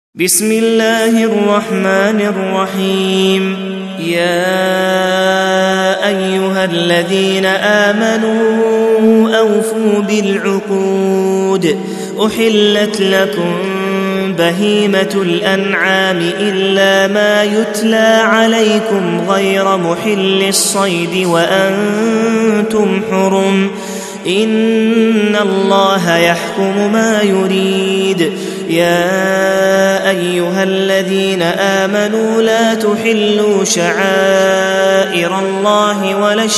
بسم الله الرحمن الرحيم. يا أيها الذين آمنوا أوفوا بالعقود. أحلت لكم بهيمة الأنعام إلا ما يتلى عليكم غير محل الصيد وأنتم حرم. إن الله يحكم ما يريد. يا أيها الذين آمنوا لا تحلوا شعائر الله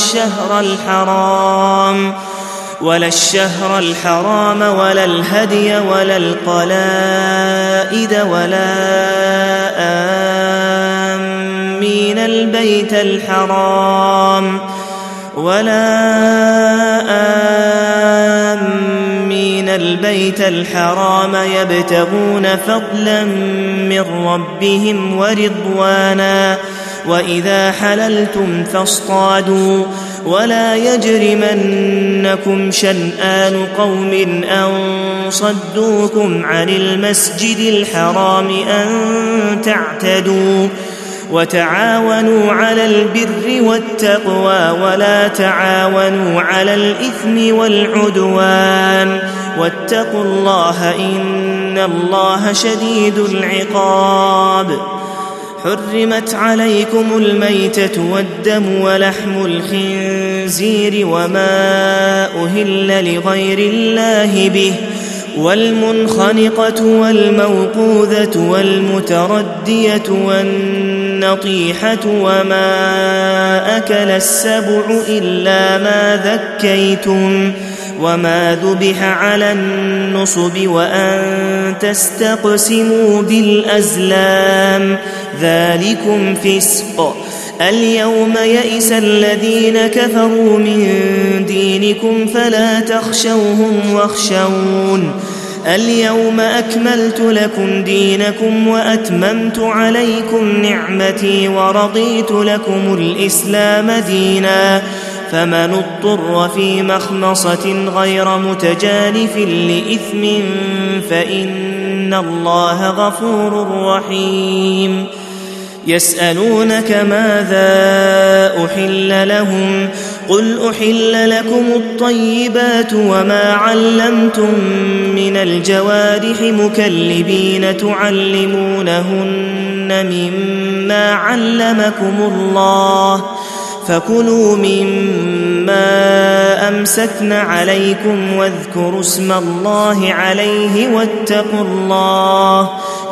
ولا الشهر الحرام ولا الهدي ولا القلائد ولا آمين البيت الحرام يبتغون فضلا من ربهم ورضوانا. وإذا حللتم فاصطادوا ولا يجرمنكم شنآن قوم أن صدوكم عن المسجد الحرام أن تعتدوا. وتعاونوا على البر والتقوى ولا تعاونوا على الإثم والعدوان واتقوا الله إن الله شديد العقاب. حرمت عليكم الميتة والدم ولحم الخنزير وما أهل لغير الله به والمنخنقة والموقوذة والمتردية والنطيحة وما أكل السبع إلا ما ذكيتم وما ذبح على النصب وأن تستقسموا بالأزلام ذلكم فسق. اليوم يئس الذين كفروا من دينكم فلا تخشوهم واخشون. اليوم أكملت لكم دينكم وأتممت عليكم نعمتي ورضيت لكم الإسلام دينا. فمن اضطر في مخمصة غير متجانف لإثم فإن الله غفور رحيم. يسألونك ماذا أحل لهم قل أحل لكم الطيبات وما علمتم من الجوارح مكلبين تعلمونهن مما علمكم الله فكلوا مما أمسكن عليكم واذكروا اسم الله عليه واتقوا الله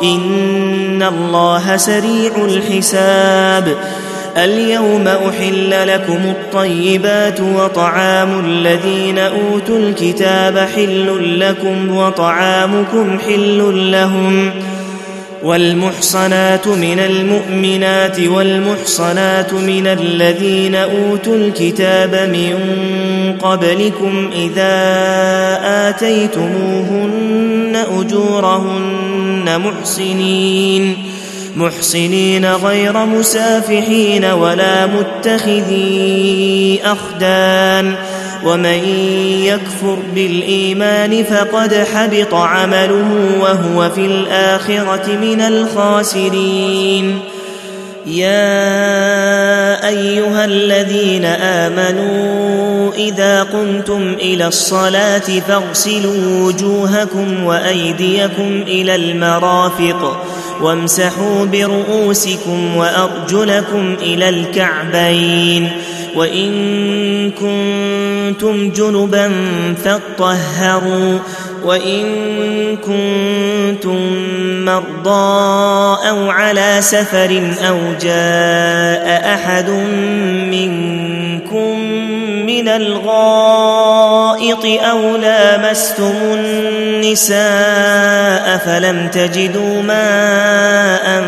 إن الله سريع الحساب. اليوم أحل لكم الطيبات وطعام الذين أوتوا الكتاب حل لكم وطعامكم حل لهم. والمحصنات من المؤمنات والمحصنات من الذين أوتوا الكتاب من قبلكم إذا آتيتموهن أجورهن محسنين غير مسافحين ولا متخذي أخدان. ومن يكفر بالإيمان فقد حبط عمله وهو في الآخرة من الخاسرين. يا أيها الذين آمنوا إذا قمتم إلى الصلاة فاغسلوا وجوهكم وأيديكم إلى المرافق وامسحوا برؤوسكم وأرجلكم إلى الكعبين وإن كنتم جنبا فاطهروا وإن كنتم مرضى أو على سفر أو جاء أحد منكم من الغائط أو لامستم النساء فلم تجدوا ماء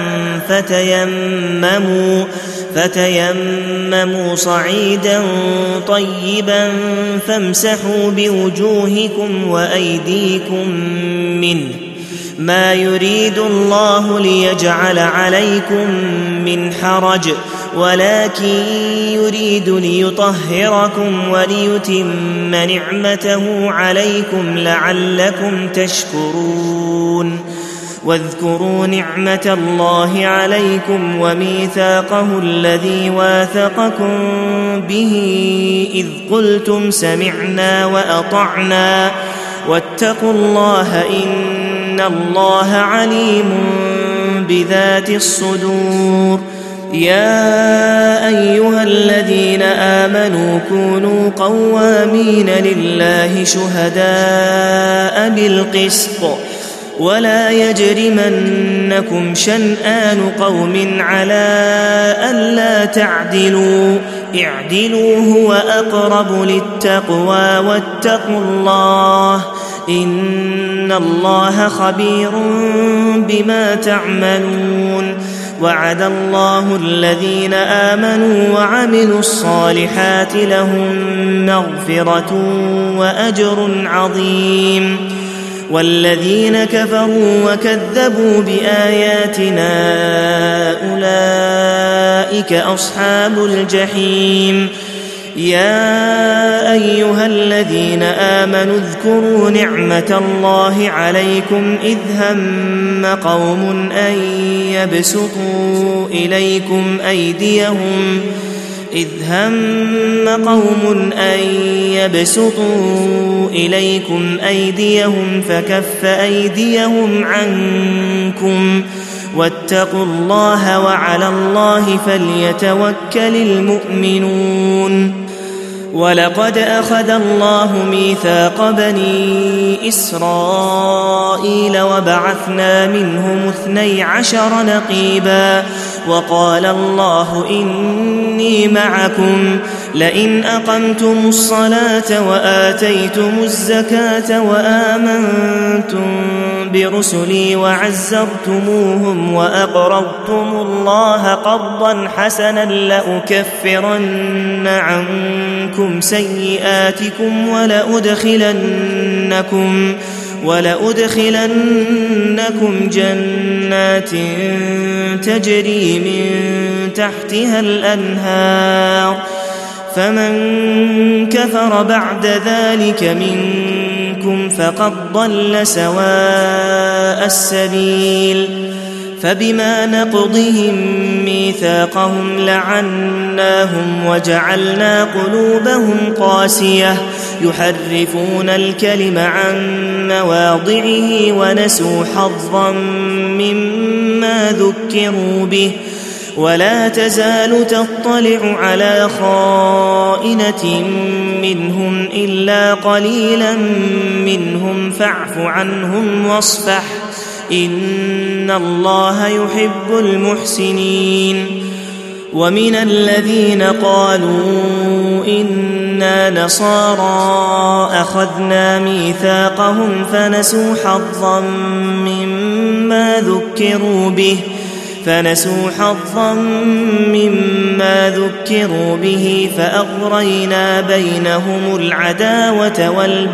فتيمموا صعيدا طيبا فامسحوا بوجوهكم وأيديكم منه ما يريد الله ليجعل عليكم من حرج ولكن يريد ليطهركم وليتم نعمته عليكم لعلكم تشكرون واذكروا نعمة الله عليكم وميثاقه الذي واثقكم به إذ قلتم سمعنا وأطعنا واتقوا الله إن الله عليم بذات الصدور. يا أيها الذين آمنوا كونوا قوامين لله شهداء بالقسط ولا يجرمنكم شنآن قوم على ألا تعدلوا اعدلوا هو أقرب للتقوى واتقوا الله إن الله خبير بما تعملون. وعد الله الذين آمنوا وعملوا الصالحات لهم مغفرة وأجر عظيم. والذين كفروا وكذبوا بآياتنا أولئك أصحاب الجحيم. يا أيها الذين آمنوا اذكروا نعمة الله عليكم إذ هم قوم أن يبسطوا إليكم أيديهم فكف أيديهم عنكم واتقوا الله وعلى الله فليتوكل المؤمنون. ولقد أخذ الله ميثاق بني إسرائيل وبعثنا منهم 12 نقيبا وقال الله إني معكم لئن أقمتم الصلاة وآتيتم الزكاة وآمنتم برسلي وعزرتموهم وأقرضتم الله قرضا حسنا لأكفرن عنكم سيئاتكم ولأدخلنكم جنات تجري من تحتها الأنهار فمن كفر بعد ذلك منكم فقد ضل سواء السبيل. فبما نقضهم ميثاقهم لعناهم وجعلنا قلوبهم قاسية يحرفون الكلم عن مواضعه ونسوا حظا مما ذكروا به ولا تزال تطلع على خائنة منهم إلا قليلا منهم فاعف عنهم واصفح إن الله يحب المحسنين. ومن الذين قالوا إنا نصارى أخذنا ميثاقهم فنسوا حظا مما ذكروا به فأغرينا بينهم العداوة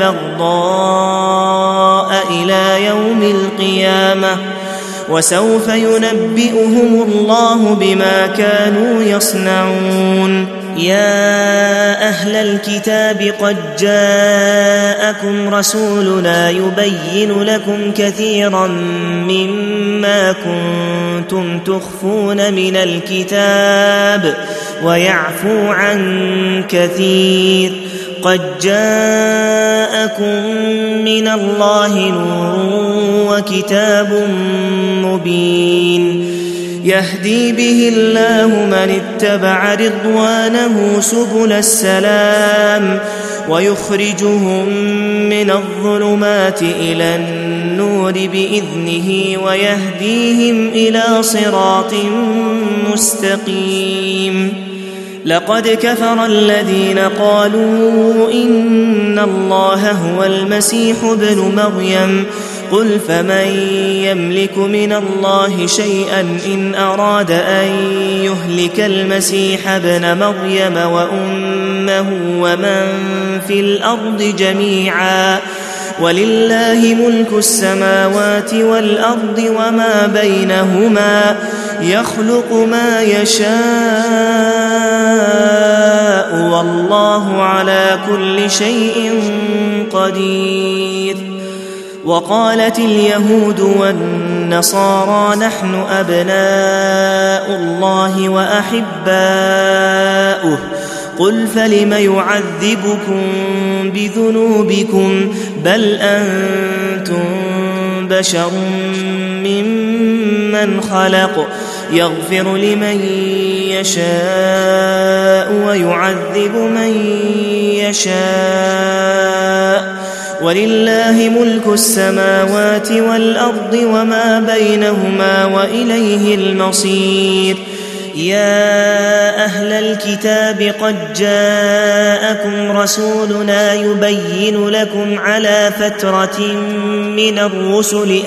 والبغضاء إلى يوم القيامة وسوف ينبئهم الله بما كانوا يصنعون. يا أهل الكتاب قد جاءكم رسولنا يبين لكم كثيرا مما كنتم تخفون من الكتاب ويعفو عن كثير. قد جاءكم من الله نور وكتاب مبين يهدي به الله من اتبع رضوانه سبل السلام ويخرجهم من الظلمات إلى النور بإذنه ويهديهم إلى صراط مستقيم. لقد كفر الذين قالوا إن الله هو المسيح ابن مريم قل فمن يملك من الله شيئا إن أراد أن يهلك المسيح ابن مريم وأمه ومن في الأرض جميعا ولله ملك السماوات والأرض وما بينهما يخلق ما يشاء والله على كل شيء قدير. وقالت اليهود النصارى نحن أبناء الله وأحباؤه قل فلم يعذبكم بذنوبكم بل أنتم بشر ممن خلق يغفر لمن يشاء ويعذب من يشاء ولله ملك السماوات والأرض وما بينهما وإليه المصير يا أهل الكتاب قد جاءكم رسولنا يبين لكم على فترة من الرسل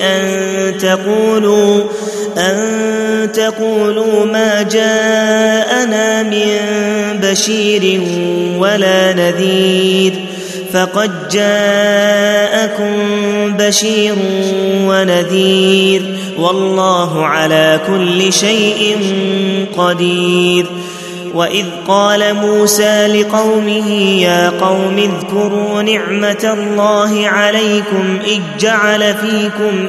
أن تقولوا ما جاءنا من بشير ولا نذير فقد جاءكم بشير ونذير والله على كل شيء قدير وإذ قال موسى لقومه يا قوم اذكروا نعمة الله عليكم إذ جعل فيكم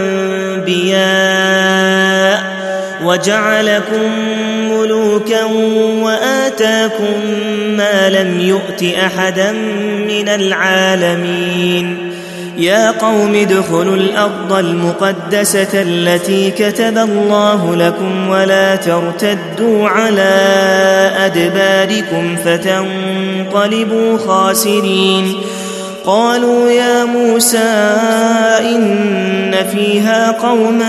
أنبياء وجعلكم ملوكا وآتاكم ما لم يؤت أحدا من العالمين يا قوم ادخلوا الأرض المقدسة التي كتب الله لكم ولا ترتدوا على أدباركم فتنقلبوا خاسرين قالوا يا موسى إن فيها قوما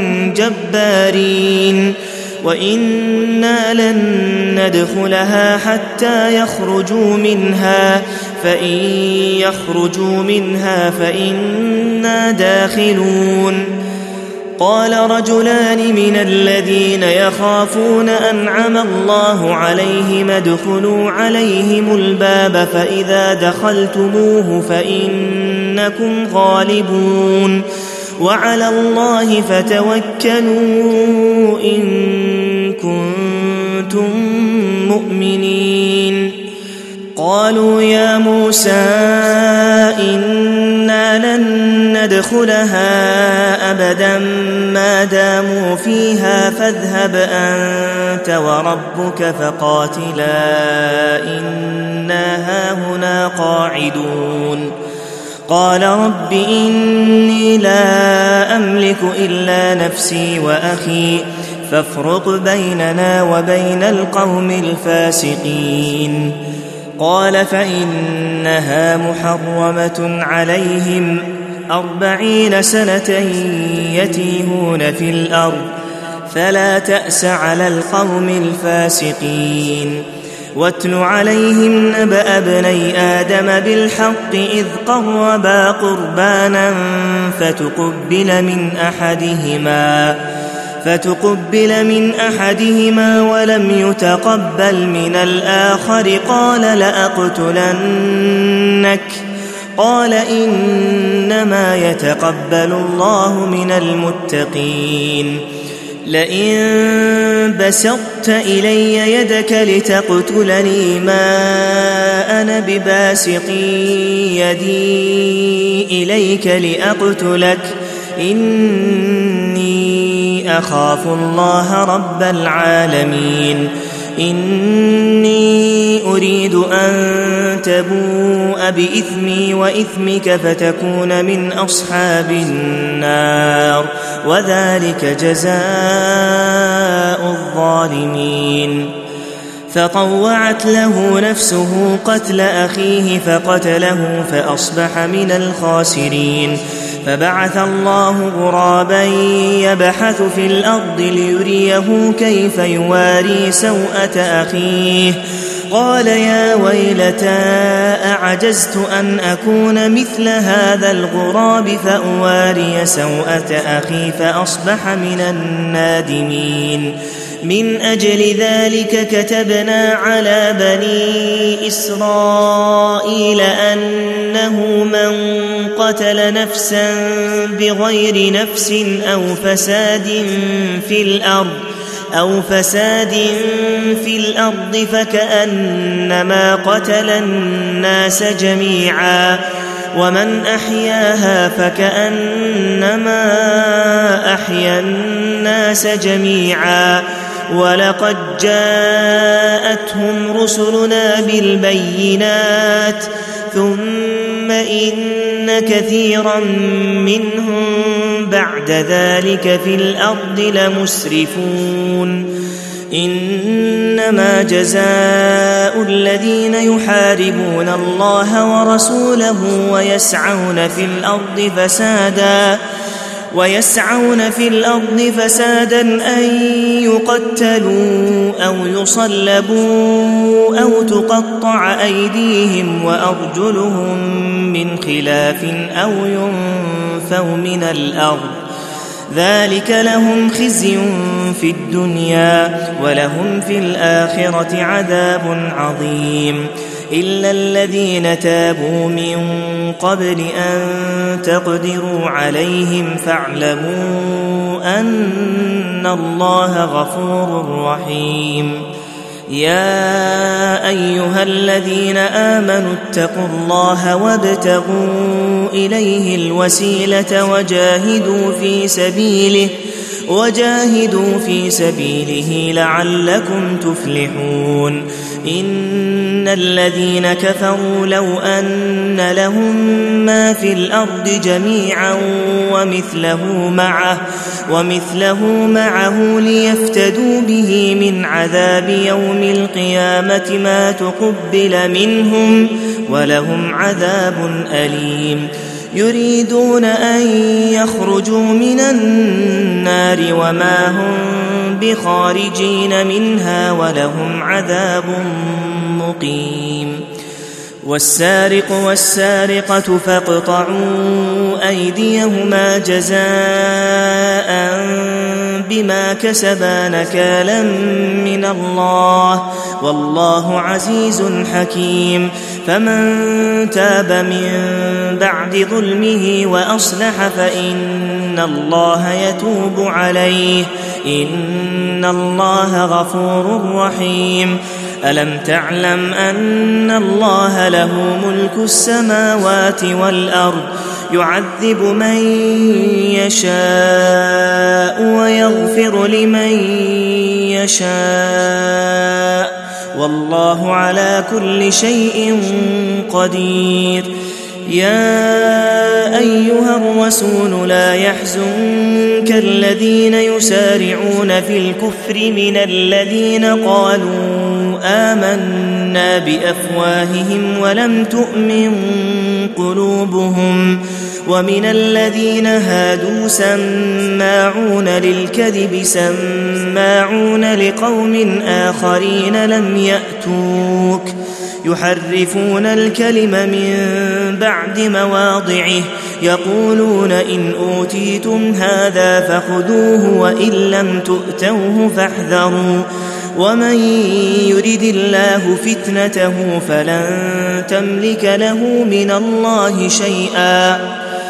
جبارين وإنا لن ندخلها حتى يخرجوا منها فإن يخرجوا منها فإنا داخلون قال رجلان من الذين يخافون أنعم الله عليهم ادخلوا عليهم الباب فإذا دخلتموه فإنكم غالبون وعلى الله فتوكلوا إن كنتم مؤمنين قالوا يا موسى إنا لن ندخلها أبدا ما داموا فيها فاذهب أنت وربك فقاتلا إنا هاهنا قاعدون قال رب إني لا أملك إلا نفسي وأخي فافرق بيننا وبين القوم الفاسقين قال فإنها محرمة عليهم 40 سنة يتيهون في الأرض فلا تأس على القوم الفاسقين واتل عليهم نبأ ابني آدم بالحق إذ قربا قربانا فتقبل من أحدهما ولم يتقبل من الآخر قال لأقتلنك قال إنما يتقبل الله من المتقين لئن بسطت إلي يدك لتقتلني ما أنا بباسط يدي إليك لأقتلك إني أخاف الله رب العالمين إني أريد أن تبوء بإثمي وإثمك فتكون من أصحاب النار وذلك جزاء الظالمين فطوعت له نفسه قتل أخيه فقتله فأصبح من الخاسرين فبعث الله غرابا يبحث في الأرض ليريه كيف يواري سوءة أخيه قال يا ويلتى أعجزت أن أكون مثل هذا الغراب فأواري سوءة أخي فأصبح من النادمين من أجل ذلك كتبنا على بني إسرائيل أنه من قتل نفسا بغير نفس أو فساد في الأرض فكأنما قتل الناس جميعا ومن أحياها فكأنما أحيا الناس جميعا ولقد جاءتهم رسلنا بالبينات ثم إن كثيرا منهم بعد ذلك في الأرض لمسرفون إنما جزاء الذين يحاربون الله ورسوله ويسعون في الأرض فسادا أن يقتلوا أو يصلبوا أو تقطع أيديهم وأرجلهم من خلاف أو ينفوا من الأرض ذلك لهم خزي في الدنيا ولهم في الآخرة عذاب عظيم إلا الذين تابوا من قبل أن تقدروا عليهم فاعلموا أن الله غفور رحيم يا أيها الذين آمنوا اتقوا الله وابتغوا إليه الوسيلة وجاهدوا في سبيله لعلكم تفلحون إن الذين كفروا لو أن لهم ما في الأرض جميعا ومثله معه ليفتدوا به من عذاب يوم القيامة ما تقبل منهم ولهم عذاب أليم يريدون أن يخرجوا من النار وما هم بخارجين منها ولهم عذاب مقيم والسارق والسارقة فاقطعوا أيديهما جزاء بما كسبا نكالا من الله والله عزيز حكيم فمن تاب من بعد ظلمه وأصلح فإن الله يتوب عليه إن الله غفور رحيم ألم تعلم أن الله له ملك السماوات والأرض يعذب من يشاء ويغفر لمن يشاء والله على كل شيء قدير يا أيها الرسول لا يحزنك الذين يسارعون في الكفر من الذين قالوا آمنا بأفواههم ولم تؤمن قلوبهم ومن الذين هادوا سماعون للكذب سماعون لقوم آخرين لم يأتوك يحرفون الكلم من بعد مواضعه يقولون إن أوتيتم هذا فخذوه وإن لم تؤتوه فاحذروا ومن يرد الله فتنته فلن تملك له من الله شيئا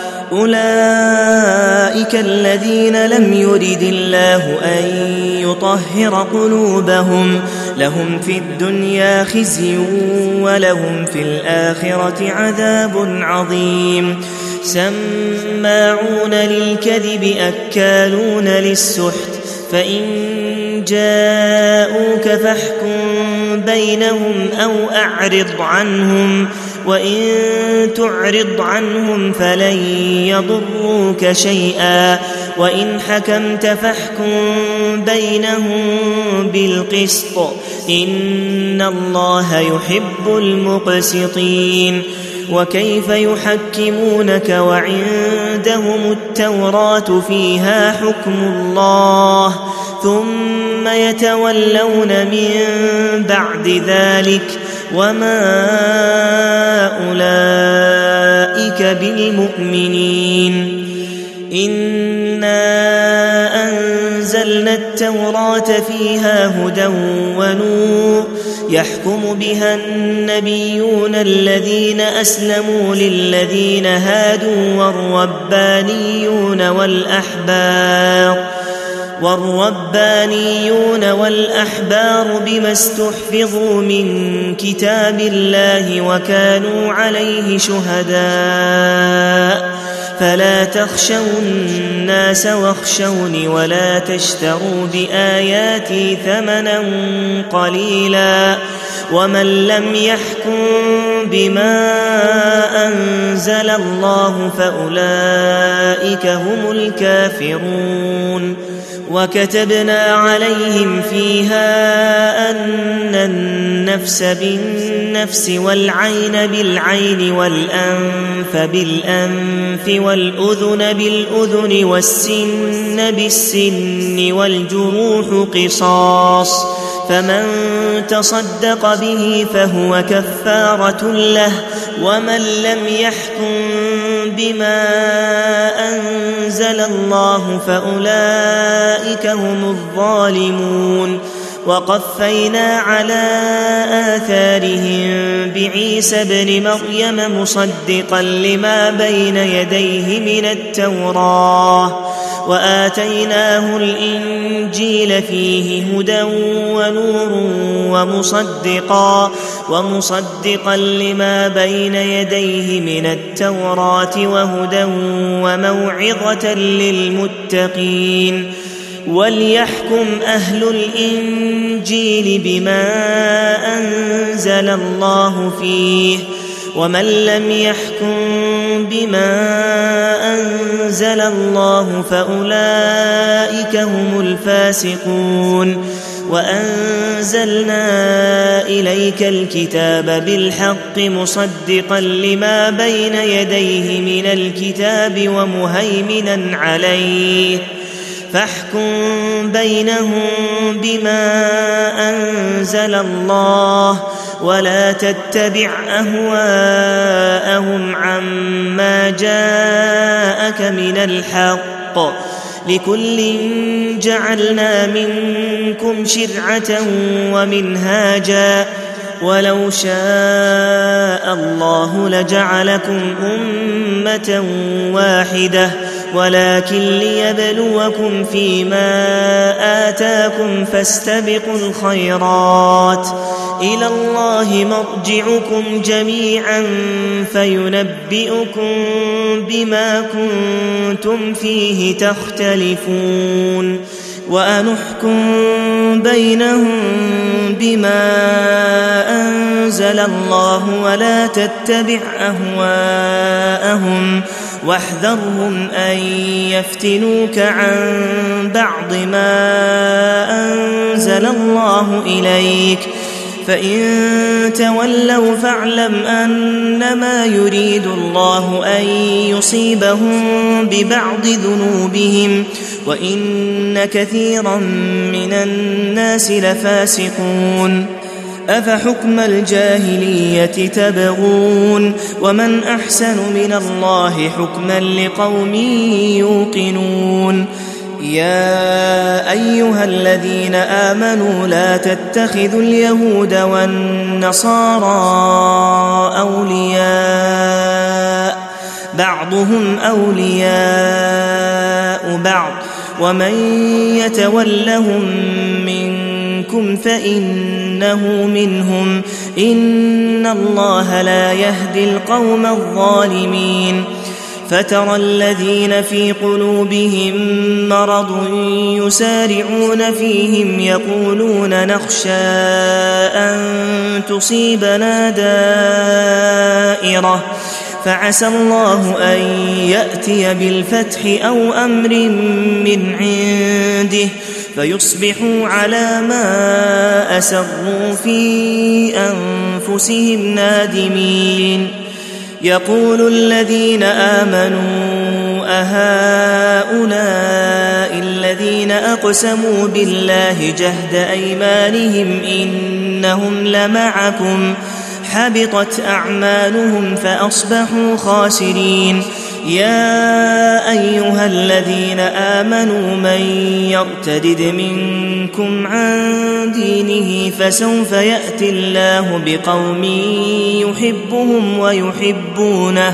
أولئك الذين لم يرد الله أن يطهر قلوبهم لهم في الدنيا خزي ولهم في الآخرة عذاب عظيم سماعون للكذب أكالون للسحت فإن جاءوك فاحكم بينهم أو أعرض عنهم وإن تعرض عنهم فلن يضروك شيئا وإن حكمت فاحكم بينهم بالقسط إن الله يحب المقسطين وكيف يحكمونك وعندهم التوراة فيها حكم الله ثم يتولون من بعد ذلك وما أولئك بالمؤمنين إنا أنزلنا التوراة فيها هدى ونور يحكم بها النبيون الذين أسلموا للذين والربانيون والأحبار بما استحفظوا من كتاب الله وكانوا عليه شهداء فلا تخشوا الناس واخشوني ولا تشتروا بآياتي ثمنا قليلا ومن لم يحكم بما أنزل الله فأولئك هم الكافرون وكتبنا عليهم فيها أن النفس بالنفس والعين بالعين والأنف بالأنف والأذن بالأذن والسن بالسن والجروح قصاص فمن تصدق به فهو كفارة له ومن لم يحكم بما أنزل الله فأولئك هم الظالمون وقفينا على آثارهم بعيسى ابن مريم مصدقا لما بين يديه من التوراة وآتيناه الإنجيل فيه هدى ونور ومصدقا لما بين يديه من التوراة وهدى وموعظة للمتقين وليحكم أهل الإنجيل بما أنزل الله فيه ومن لم يحكم بما أنزل الله فأولئك هم الفاسقون وأنزلنا إليك الكتاب بالحق مصدقا لما بين يديه من الكتاب ومهيمنا عليه فاحكم بينهم بما أنزل الله ولا تتبع أهواءهم عما جاءك من الحق لكل جعلنا منكم شرعة ومنهاجا ولو شاء الله لجعلكم أمة واحدة ولكن ليبلوكم فيما آتاكم فاستبقوا الخيرات إلى الله مرجعكم جميعا فينبئكم بما كنتم فيه تختلفون وأنحكم بينهم بما أنزل الله ولا تتبع أهواءهم واحذرهم أن يفتنوك عن بعض ما أنزل الله إليك فإن تولوا فاعلم أنما يريد الله أن يصيبهم ببعض ذنوبهم وإن كثيرا من الناس لفاسقون أفحكم الجاهلية تبغون ومن أحسن من الله حكما لقوم يوقنون يا أيها الذين آمنوا لا تتخذوا اليهود والنصارى أولياء بعضهم أولياء بعض ومن يتولهم منكم فإنه منهم إن الله لا يهدي القوم الظالمين فترى الذين في قلوبهم مرض يسارعون فيهم يقولون نخشى أن تصيبنا دائرة فعسى الله أن يأتي بالفتح أو أمر من عنده فيصبحوا على ما أسروا في أنفسهم نادمين يقول الذين آمنوا أهؤلاء الذين أقسموا بالله جهد أيمانهم إنهم لمعكم حبطت أعمالهم فأصبحوا خاسرين يا أيها الذين آمنوا من يرتدد منكم عن دينه فسوف يأتي الله بقوم يحبهم ويحبونه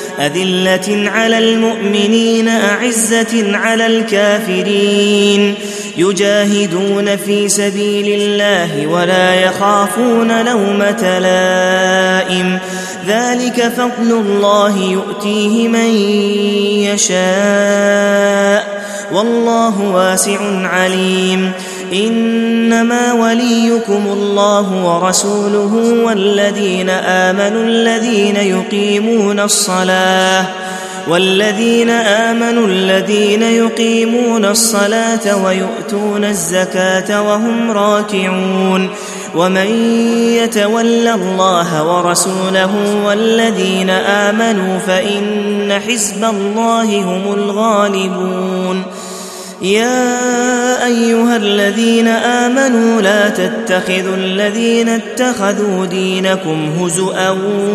أذلة على المؤمنين أعزة على الكافرين يجاهدون في سبيل الله ولا يخافون لومة لائم ذلك فضل الله يؤتيه من يشاء والله واسع عليم إنما وليكم الله ورسوله والذين آمنوا الذين يقيمون الصلاة ويؤتون الزكاة وهم راكعون ومن يتول الله ورسوله والذين آمنوا فإن حزب الله هم الغالبون يا أيها الذين آمنوا لا تتخذوا الذين اتخذوا دينكم هزؤا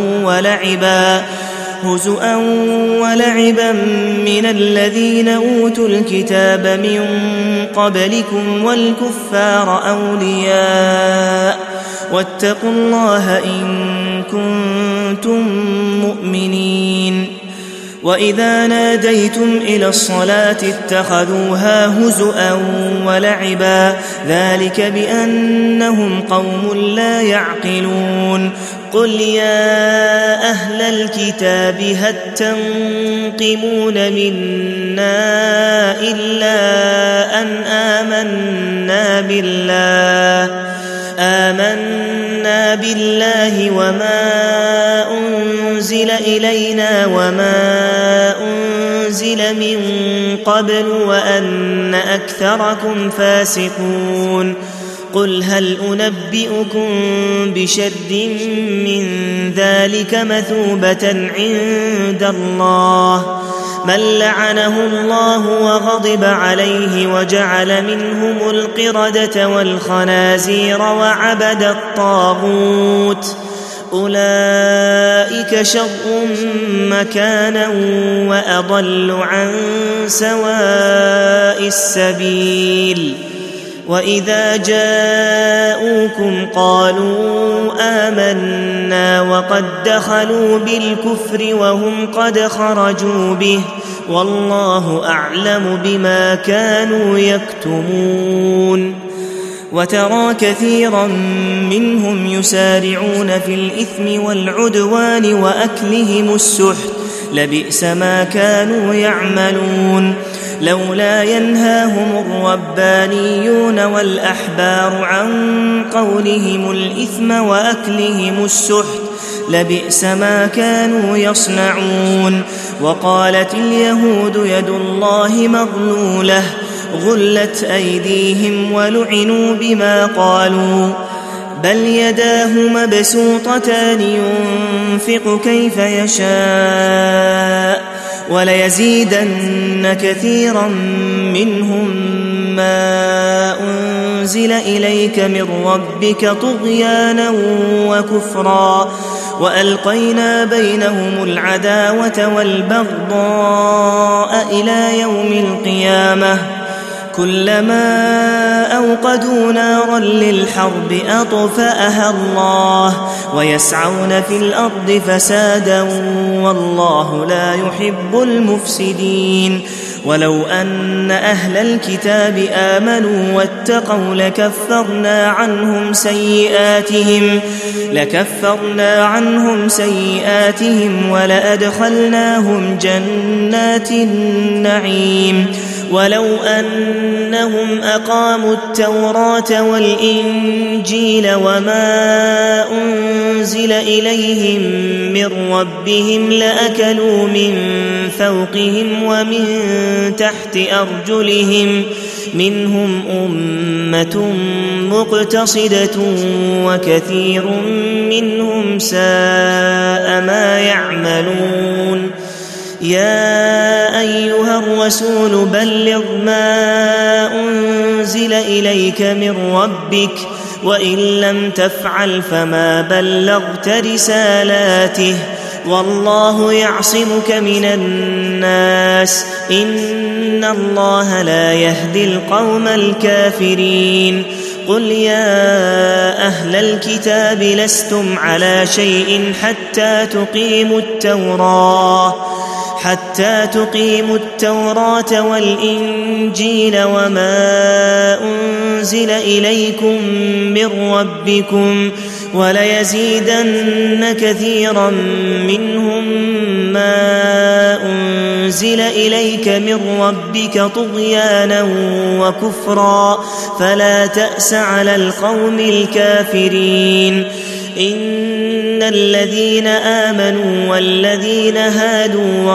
ولعبا من الذين أوتوا الكتاب من قبلكم والكفار أولياء واتقوا الله إن كنتم مؤمنين وإذا ناديتم إلى الصلاة اتخذوها هزؤا ولعبا ذلك بأنهم قوم لا يعقلون قل يا أهل الكتاب هل تنقمون منا إلا أن آمنا بالله وما أنزل إلينا وما أنزل من قبل وأن أكثركم فاسقون قل هل أنبئكم بشر من ذلك مثوبة عند الله من لعنه الله وغضب عليه وجعل منهم القردة والخنازير وعبد الطاغوت أولئك شر مكانا وأضل عن سواء السبيل وإذا جاءوكم قالوا آمنا وقد دخلوا بالكفر وهم قد خرجوا به والله أعلم بما كانوا يكتمون وترى كثيرا منهم يسارعون في الإثم والعدوان وأكلهم السحت لبئس ما كانوا يعملون لولا ينهاهم الربانيون والأحبار عن قولهم الإثم وأكلهم السحت لبئس ما كانوا يصنعون وقالت اليهود يد الله مغلولة غلت أيديهم ولعنوا بما قالوا بل يداه مبسوطتان ينفق كيف يشاء وليزيدن كثيرا منهم ما أنزل إليك من ربك طغيانا وكفرا وألقينا بينهم العداوة والبغضاء إلى يوم القيامة كلما أوقدوا نارا للحرب أطفأها الله ويسعون في الأرض فسادا والله لا يحب المفسدين ولو أن أهل الكتاب آمنوا واتقوا لكفرنا عنهم سيئاتهم ولأدخلناهم جنات النعيم ولو أنهم أقاموا التوراة والإنجيل وما أنزل إليهم من ربهم لأكلوا من فوقهم ومن تحت أرجلهم منهم أمة مقتصدة وكثير منهم ساء ما يعملون يا أيها الرسول بلغ ما أنزل إليك من ربك وإن لم تفعل فما بلغت رسالاته والله يعصمك من الناس إن الله لا يهدي القوم الكافرين قل يا أهل الكتاب لستم على شيء حتى حتى تقيموا التوراة والإنجيل وما أنزل إليكم من ربكم وليزيدن كثيرا منهم ما أنزل إليك من ربك طغيانا وكفرا فلا تأس على القوم الكافرين. إن الذين آمنوا والذين هادوا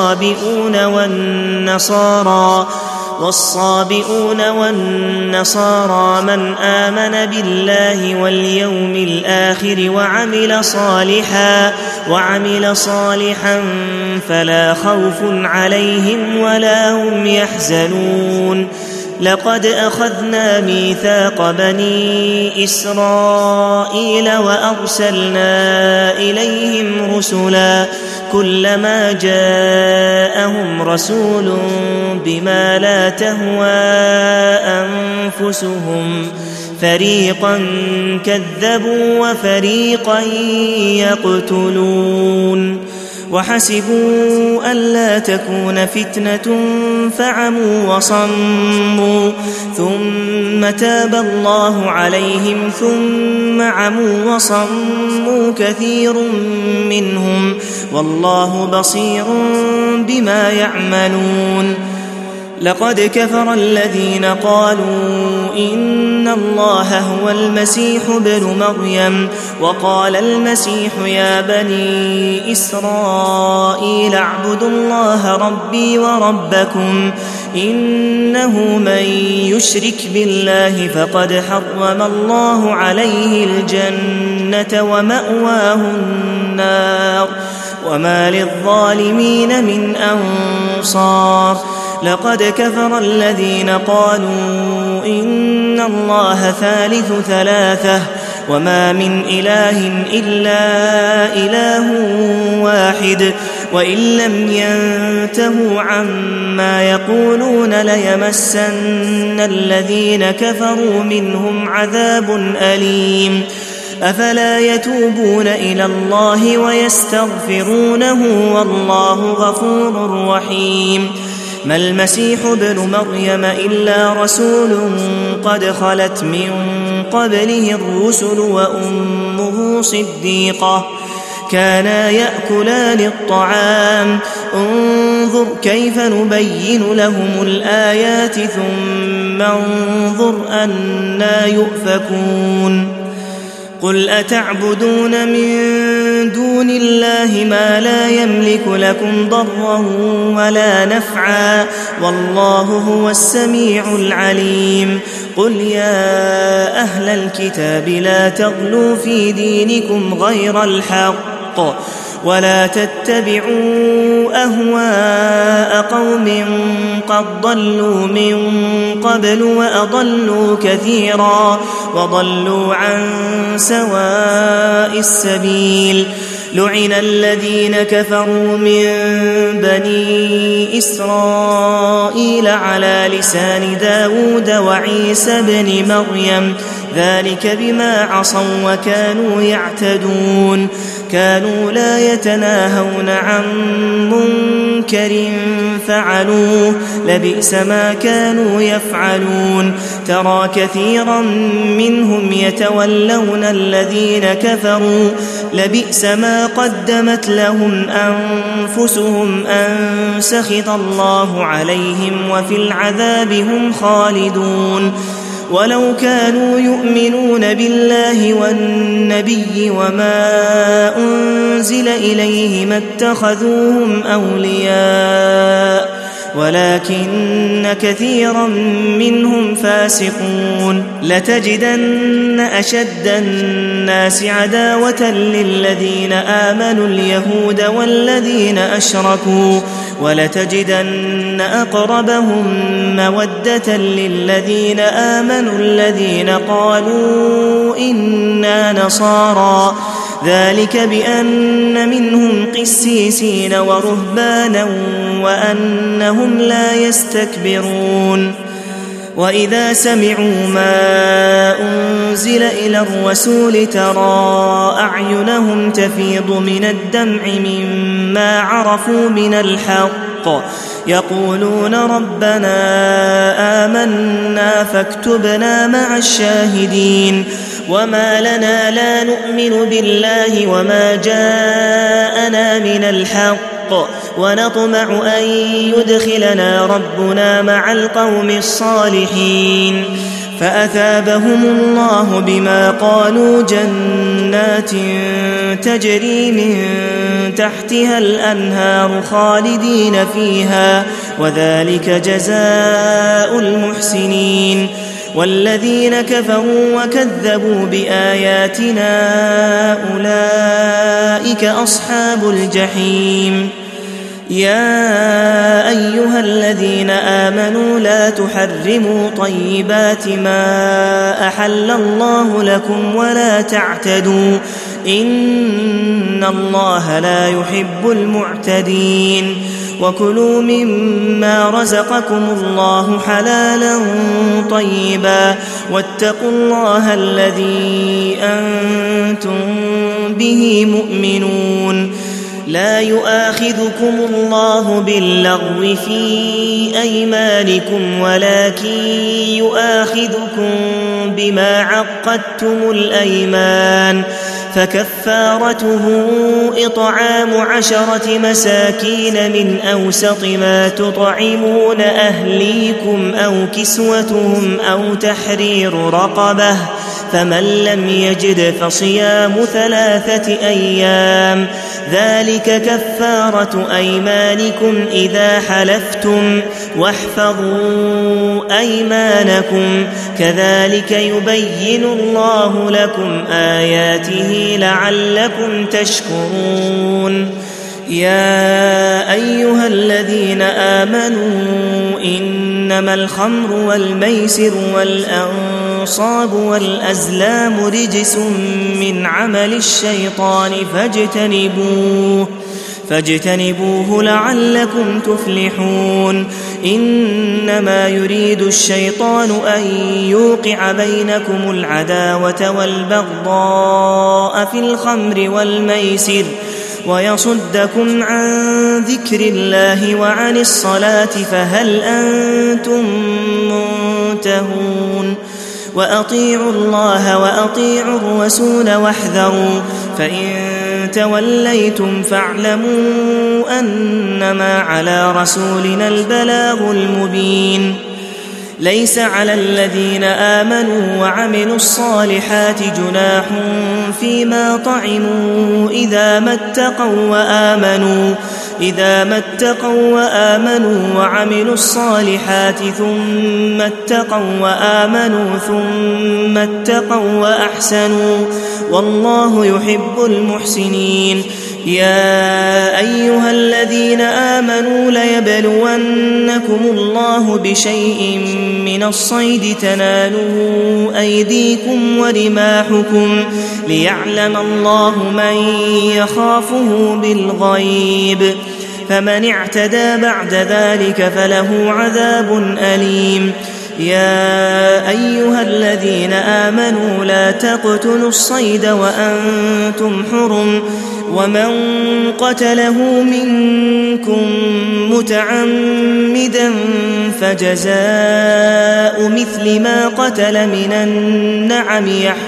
والصابئون والنصارى من آمن بالله واليوم الآخر وعمل صالحا فلا خوف عليهم ولا هم يحزنون. لقد أخذنا ميثاق بني إسرائيل وأرسلنا إليهم رسلا كلما جاءهم رسول بما لا تهوى أنفسهم فريقا كذبوا وفريقا يقتلون. وحسبوا ألا تكون فتنة فعموا وصموا ثم تاب الله عليهم ثم عموا وصموا كثير منهم والله بصير بما يعملون. لقد كفر الذين قالوا إن الله هو المسيح ابن مريم وقال المسيح يا بني إسرائيل اعبدوا الله ربي وربكم إنه من يشرك بالله فقد حرم الله عليه الجنة ومأواه النار وما للظالمين من أنصار. لقد كفر الذين قالوا إن الله ثالث ثلاثة وما من إله إلا إله واحد وإن لم ينتهوا عما يقولون ليمسن الذين كفروا منهم عذاب أليم. أفلا يتوبون إلى الله ويستغفرونه والله غفور رحيم. ما المسيح ابن مريم إلا رسول قد خلت من قبله الرسل وأمه صديقة كانا يأكلان الطعام انظر كيف نبين لهم الآيات ثم انظر أنى يؤفكون. قل أتعبدون من دون الله ما لا يملك لكم ضرا ولا نفعا والله هو السميع العليم. قل يا أهل الكتاب لا تغلوا في دينكم غير الحق ولا تتبعوا أهواء قوم قد ضلوا من قبل وأضلوا كثيرا وضلوا عن سواء السبيل. لعن الذين كفروا من بني إسرائيل على لسان داود وعيسى بن مريم ذلك بما عصوا وكانوا يعتدون. كانوا لا يتناهون عن منكر فعلوه لبئس ما كانوا يفعلون. ترى كثيرا منهم يتولون الذين كفروا لبئس ما قدمت لهم أنفسهم أن سخط الله عليهم وفي العذاب هم خالدون. ولو كانوا يؤمنون بالله والنبي وما أنزل إليه ما اتخذوهم أولياء ولكن كثيرا منهم فاسقون. لتجدن أشد الناس عداوة للذين آمنوا اليهود والذين أشركوا ولتجدن أقربهم مودة للذين آمنوا الذين قالوا إنا نصارى ذلك بأن منهم قسيسين ورهبانا وأنهم لا يستكبرون. وإذا سمعوا ما أنزل إلى الرسول ترى أعينهم تفيض من الدمع مما عرفوا من الحق يقولون ربنا آمنا فاكتبنا مع الشاهدين وما لنا لا نؤمن بالله وما جاءنا من الحق ونطمع أن يدخلنا ربنا مع القوم الصالحين فأثابهم الله بما قالوا جنات تجري من تحتها الأنهار خالدين فيها وذلك جزاء المحسنين والذين كفروا وكذبوا بآياتنا أولئك أصحاب الجحيم يا أيها الذين آمنوا لا تحرموا طيبات ما أحل الله لكم ولا تعتدوا إن الله لا يحب المعتدين وكلوا مما رزقكم الله حلالا طيبا واتقوا الله الذي أنتم به مؤمنون لا يؤاخذكم الله باللغو في أيمانكم ولكن يؤاخذكم بما عقدتم الأيمان فكفارته إطعام 10 مساكين من أوسط ما تطعمون أهليكم أو كسوتهم أو تحرير رقبة فمن لم يجد فصيام 3 أيام ذلك كفارة أيمانكم إذا حلفتم واحفظوا أيمانكم كذلك يبين الله لكم آياته لعلكم تشكرون يا أيها الذين آمنوا إنما الخمر والميسر والأنصاب والأزلام رجس من عمل الشيطان فاجتنبوه لعلكم تفلحون إنما يريد الشيطان أن يوقع بينكم العداوة والبغضاء في الخمر والميسر ويصدكم عن ذكر الله وعن الصلاة فهل أنتم منتهون وأطيعوا الله وأطيعوا الرسول واحذروا فإن توليتم فاعلموا أنما على رسولنا البلاغ المبين ليس على الذين آمنوا وعملوا الصالحات جناح فيما طعموا إذا ما اتقوا وآمنوا وعملوا الصالحات ثم اتقوا وأحسنوا والله يحب المحسنين يا أيها الذين آمنوا ليبلونكم الله بشيء من الصيد تناله أيديكم ورماحكم ليعلم الله من يخافه بالغيب فمن اعتدى بعد ذلك فله عذاب أليم يا أيها الذين آمنوا لا تقتلوا الصيد وأنتم حرم ومن قتله منكم متعمدا فجزاء مثل ما قتل من النعم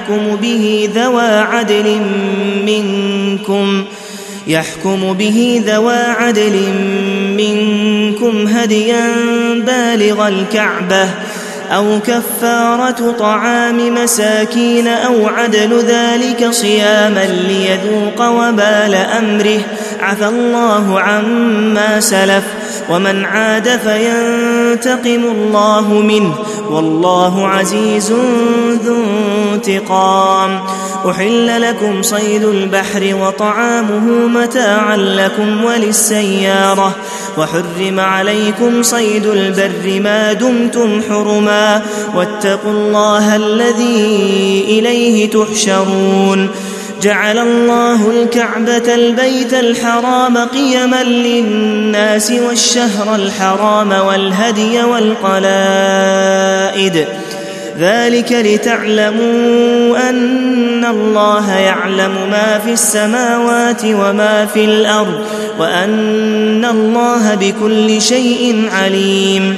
يحكم به ذوى عدل منكم هديا بالغ الكعبة أو كفارة طعام مساكين أو عدل ذلك صياما ليذوق وبال أمره عفى الله عما سلف ومن عاد فينتقم الله منه والله عزيز ذو انتقام أحل لكم صيد البحر وطعامه متاعا لكم وللسيارة وحرم عليكم صيد البر ما دمتم حرما واتقوا الله الذي إليه تحشرون جعل الله الكعبة البيت الحرام قيما للناس والشهر الحرام والهدي والقلائد ذلك لتعلموا أن الله يعلم ما في السماوات وما في الأرض وأن الله بكل شيء عليم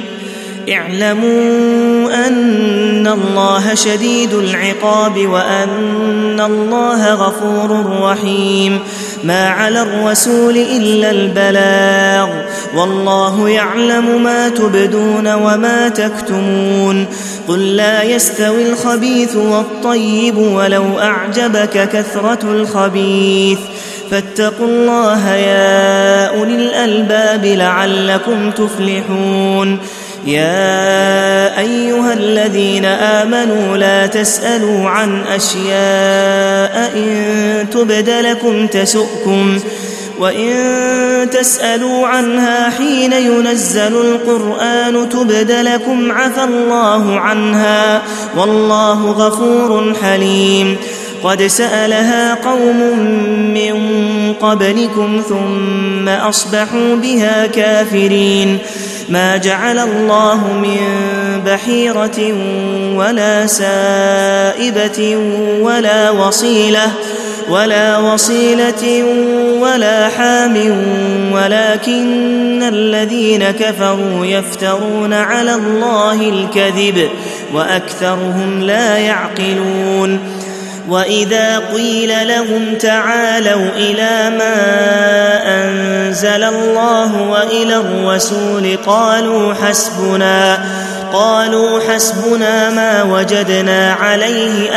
اعلموا أن الله شديد العقاب وأن الله غفور رحيم ما على الرسول إلا البلاغ والله يعلم ما تبدون وما تكتمون قل لا يستوي الخبيث والطيب ولو أعجبك كثرة الخبيث فاتقوا الله يا أولي الألباب لعلكم تفلحون يا أيها الذين آمنوا لا تسألوا عن أشياء إن تبد لكم تسؤكم وإن تسألوا عنها حين ينزل القرآن تبد لكم عفى الله عنها والله غفور حليم قد سألها قوم من قبلكم ثم أصبحوا بها كافرين ما جعل الله من بحيرة ولا سائبة ولا وصيلة ولا حام ولكن الذين كفروا يفترون على الله الكذب وأكثرهم لا يعقلون وإذا قيل لهم تعالوا إلى ما أنزل الله وإلى الرسول قالوا حسبنا ما وجدنا عليه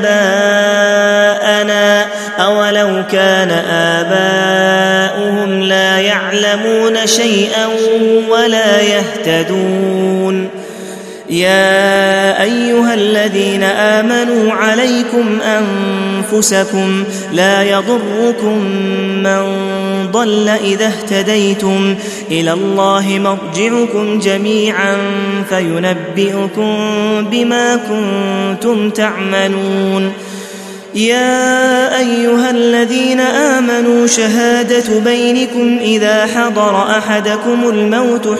آباءنا أولو كان آباؤهم لا يعلمون شيئا ولا يهتدون يا أيها الذين آمنوا عليكم أنفسكم لا يضركم من ضل إذا اهتديتم إلى الله مرجعكم جميعا فينبئكم بما كنتم تعملون يا أيها الذين آمنوا شهادة بينكم إذا حضر أحدكم الموت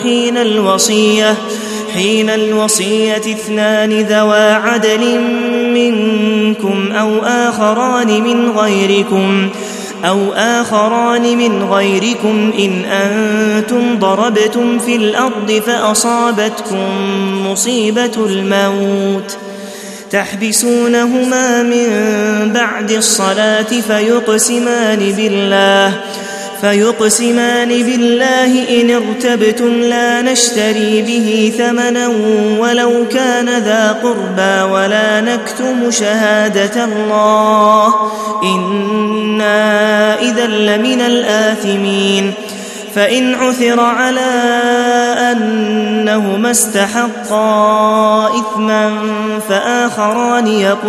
حين الوصية اثنان ذوا عدل منكم أو آخران من غيركم إن أنتم ضربتم في الأرض فأصابتكم مصيبة الموت تحبسونهما من بعد الصلاة فيقسمان بالله إن ارتبتم لا نشتري به ثمنا ولو كان ذا قربى ولا نكتم شهادة الله إنا إذا لمن الآثمين فإن عثر على أنهما استحقا إثما فآخران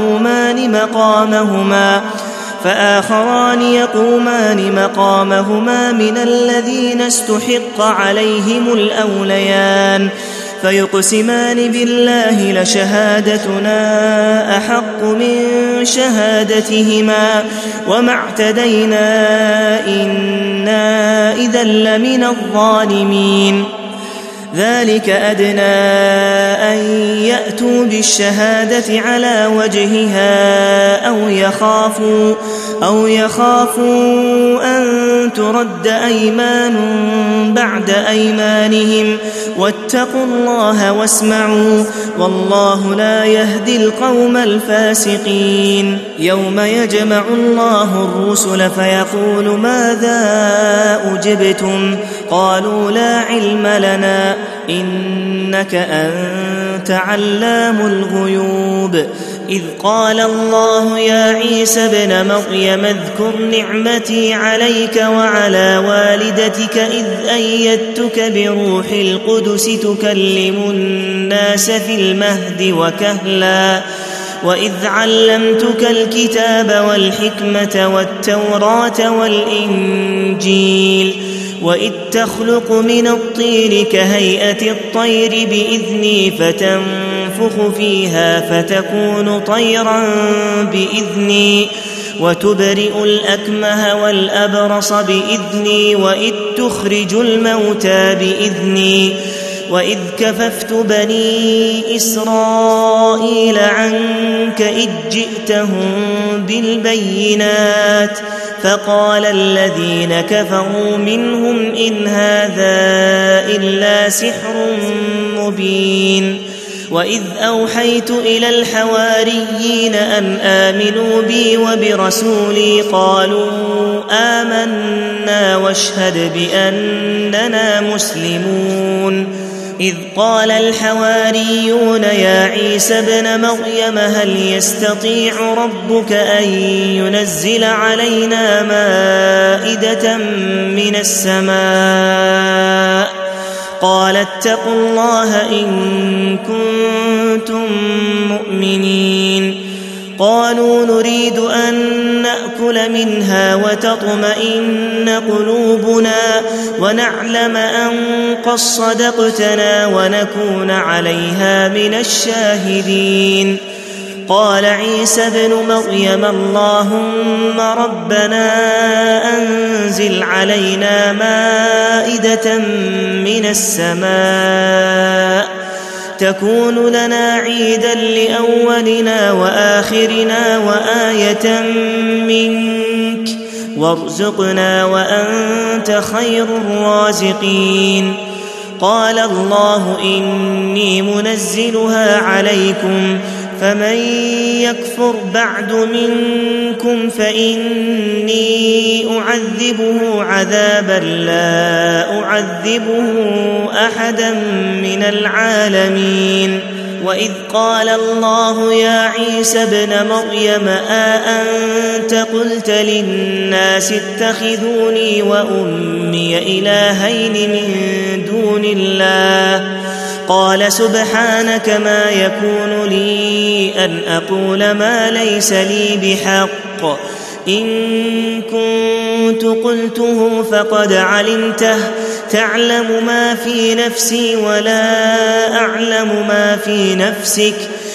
يقومان مقامهما من الذين استحق عليهم الأوليان فيقسمان بالله لشهادتنا أحق من شهادتهما وما اعتدينا إنا إذا لمن الظالمين ذلك أدنى أن يأتوا بالشهادة على وجهها أو يخافوا أن ترد أيمان بعد أيمانهم واتقوا الله واسمعوا والله لا يهدي القوم الفاسقين يوم يجمع الله الرسل فيقول ماذا أجبتم قالوا لا علم لنا إنك أنت علام الغيوب إذ قال الله يا عيسى ابن مريم اذكر نعمتي عليك وعلى والدتك إذ أيدتك بروح القدس تكلم الناس في المهد وكهلا وإذ علمتك الكتاب والحكمة والتوراة والإنجيل وإذ تخلق من الطين كهيئة الطير بإذني فتنفخ فيها فتكون طيرا بإذني وتبرئ الأكمه والأبرص بإذني وإذ تخرج الموتى بإذني وإذ كففت بني إسرائيل عنك إذ جئتهم بالبينات فقال الذين كفروا منهم إن هذا إلا سحر مبين وإذ أوحيت إلى الحواريين أن آمنوا بي وبرسولي قالوا آمنا واشهد بأننا مسلمون إذ قال الحواريون يا عيسى ابن مريم هل يستطيع ربك أن ينزل علينا مائدة من السماء قال اتقوا الله إن كنتم مؤمنين قالوا نريد أن نأكل منها وتطمئن قلوبنا ونعلم أن قد صدقتنا ونكون عليها من الشاهدين قال عيسى ابن مريم اللهم ربنا أنزل علينا مائدة من السماء تكون لنا عيدا لأولنا وآخرنا وآية منك وارزقنا وأنت خير الرازقين قال الله إني منزلها عليكم فمن يكفر بعد منكم فإني أعذبه عذابا لا أعذبه أحدا من العالمين وإذ قال الله يا عيسى ابن مريم أأنت قلت للناس اتخذوني وأمي إلهين من دون الله قال سبحانك ما يكون لي أن أقول ما ليس لي بحق إن كنت قلته فقد علمته تعلم ما في نفسي ولا أعلم ما في نفسك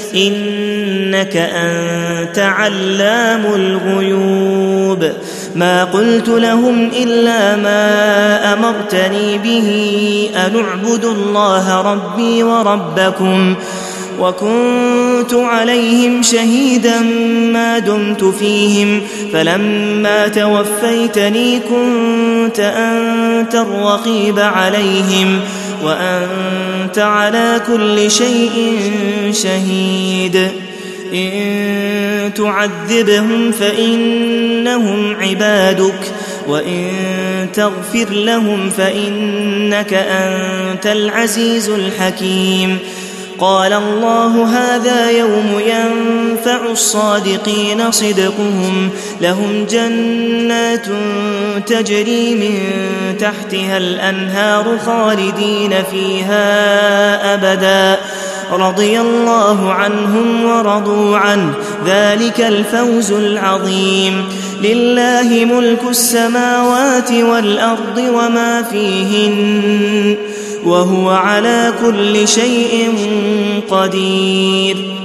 إنك أنت علام الغيوب ما قلت لهم إلا ما أمرتني به أن اعبدوا الله ربي وربكم وكنت عليهم شهيدا ما دمت فيهم فلما توفيتني كنت أنت الرقيب عليهم وأنت على كل شيء شهيد إن تعذبهم فإنهم عبادك وإن تغفر لهم فإنك أنت العزيز الحكيم قال الله هذا يوم ينفع الصادقين صدقهم لهم جنات تجري من تحتها الأنهار خالدين فيها أبدا رضي الله عنهم ورضوا عنه ذلك الفوز العظيم لله ملك السماوات والأرض وما فيهن وهو على كل شيء قدير